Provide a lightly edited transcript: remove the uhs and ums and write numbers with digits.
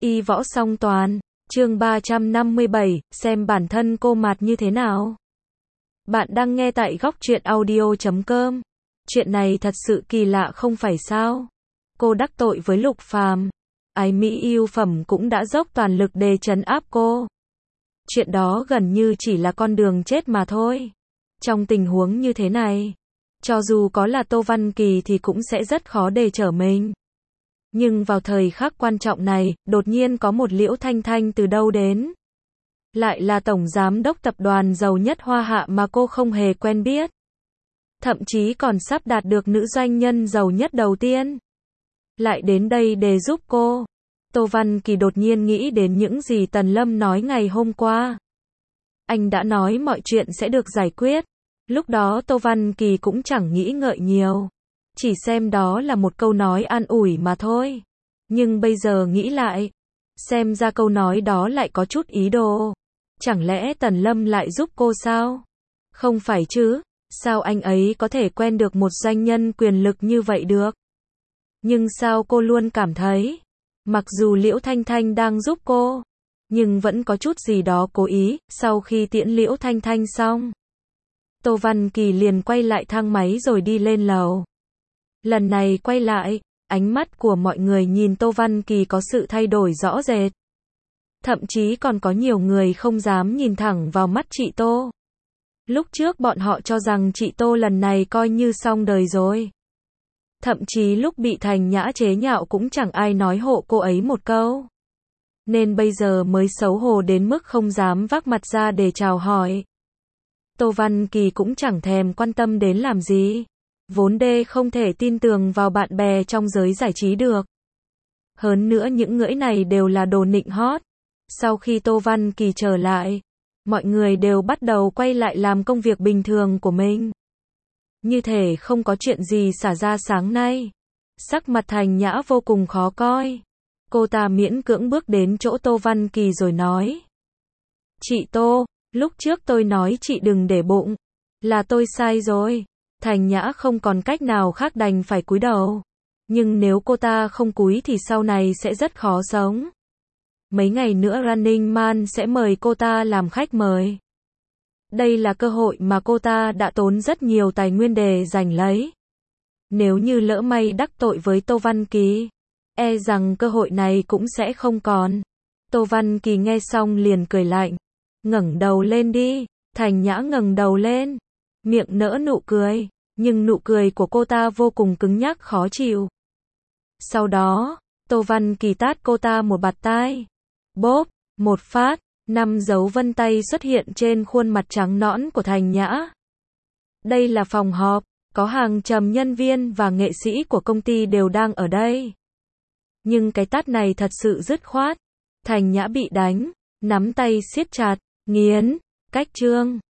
Y võ song toàn, chương 357, xem bản thân cô mạt như thế nào. Bạn đang nghe tại góc truyện audio.com. Chuyện này thật sự kỳ lạ không phải sao? Cô đắc tội với Lục Phàm, ái mỹ yêu phẩm cũng đã dốc toàn lực để trấn áp cô. Chuyện đó gần như chỉ là con đường chết mà thôi. Trong tình huống như thế này, cho dù có là Tô Văn Kỳ thì cũng sẽ rất khó để trở mình. Nhưng vào thời khắc quan trọng này, đột nhiên có một Liễu Thanh Thanh từ đâu đến. Lại là tổng giám đốc tập đoàn giàu nhất Hoa Hạ mà cô không hề quen biết. Thậm chí còn sắp đạt được nữ doanh nhân giàu nhất đầu tiên. Lại đến đây để giúp cô. Tô Văn Kỳ đột nhiên nghĩ đến những gì Tần Lâm nói ngày hôm qua. Anh đã nói mọi chuyện sẽ được giải quyết. Lúc đó Tô Văn Kỳ cũng chẳng nghĩ ngợi nhiều. Chỉ xem đó là một câu nói an ủi mà thôi. Nhưng bây giờ nghĩ lại, xem ra câu nói đó lại có chút ý đồ. Chẳng lẽ Tần Lâm lại giúp cô sao? Không phải chứ, sao anh ấy có thể quen được một doanh nhân quyền lực như vậy được? Nhưng sao cô luôn cảm thấy, mặc dù Liễu Thanh Thanh đang giúp cô, nhưng vẫn có chút gì đó cố ý. Sau khi tiễn Liễu Thanh Thanh xong, Tô Văn Kỳ liền quay lại thang máy rồi đi lên lầu. Lần này quay lại, ánh mắt của mọi người nhìn Tô Văn Kỳ có sự thay đổi rõ rệt. Thậm chí còn có nhiều người không dám nhìn thẳng vào mắt chị Tô. Lúc trước bọn họ cho rằng chị Tô lần này coi như xong đời rồi. Thậm chí lúc bị Thành Nhã chế nhạo cũng chẳng ai nói hộ cô ấy một câu. Nên bây giờ mới xấu hổ đến mức không dám vác mặt ra để chào hỏi. Tô Văn Kỳ cũng chẳng thèm quan tâm đến làm gì. Vốn đê không thể tin tưởng vào bạn bè trong giới giải trí được. Hơn nữa những ngưỡi này đều là đồ nịnh hót. Sau khi Tô Văn Kỳ trở lại, mọi người đều bắt đầu quay lại làm công việc bình thường của mình. Như thể không có chuyện gì xảy ra sáng nay. Sắc mặt Thành Nhã vô cùng khó coi. Cô ta miễn cưỡng bước đến chỗ Tô Văn Kỳ rồi nói. Chị Tô, lúc trước tôi nói chị đừng để bụng. Là tôi sai rồi. Thành Nhã không còn cách nào khác đành phải cúi đầu. Nhưng nếu cô ta không cúi thì sau này sẽ rất khó sống. Mấy ngày nữa Running Man sẽ mời cô ta làm khách mời. Đây là cơ hội mà cô ta đã tốn rất nhiều tài nguyên để giành lấy. Nếu như lỡ may đắc tội với Tô Văn Kỳ, e rằng cơ hội này cũng sẽ không còn. Tô Văn Kỳ nghe xong liền cười lạnh. Ngẩng đầu lên đi. Thành Nhã ngẩng đầu lên, miệng nở nụ cười, nhưng nụ cười của cô ta vô cùng cứng nhắc khó chịu. Sau đó, Tô Văn Kỳ tát cô ta một bạt tai. Bốp, một phát, 5 dấu vân tay xuất hiện trên khuôn mặt trắng nõn của Thành Nhã. Đây là phòng họp, có hàng trăm nhân viên và nghệ sĩ của công ty đều đang ở đây. Nhưng cái tát này thật sự dứt khoát. Thành Nhã bị đánh, nắm tay siết chặt, nghiến, cách trương.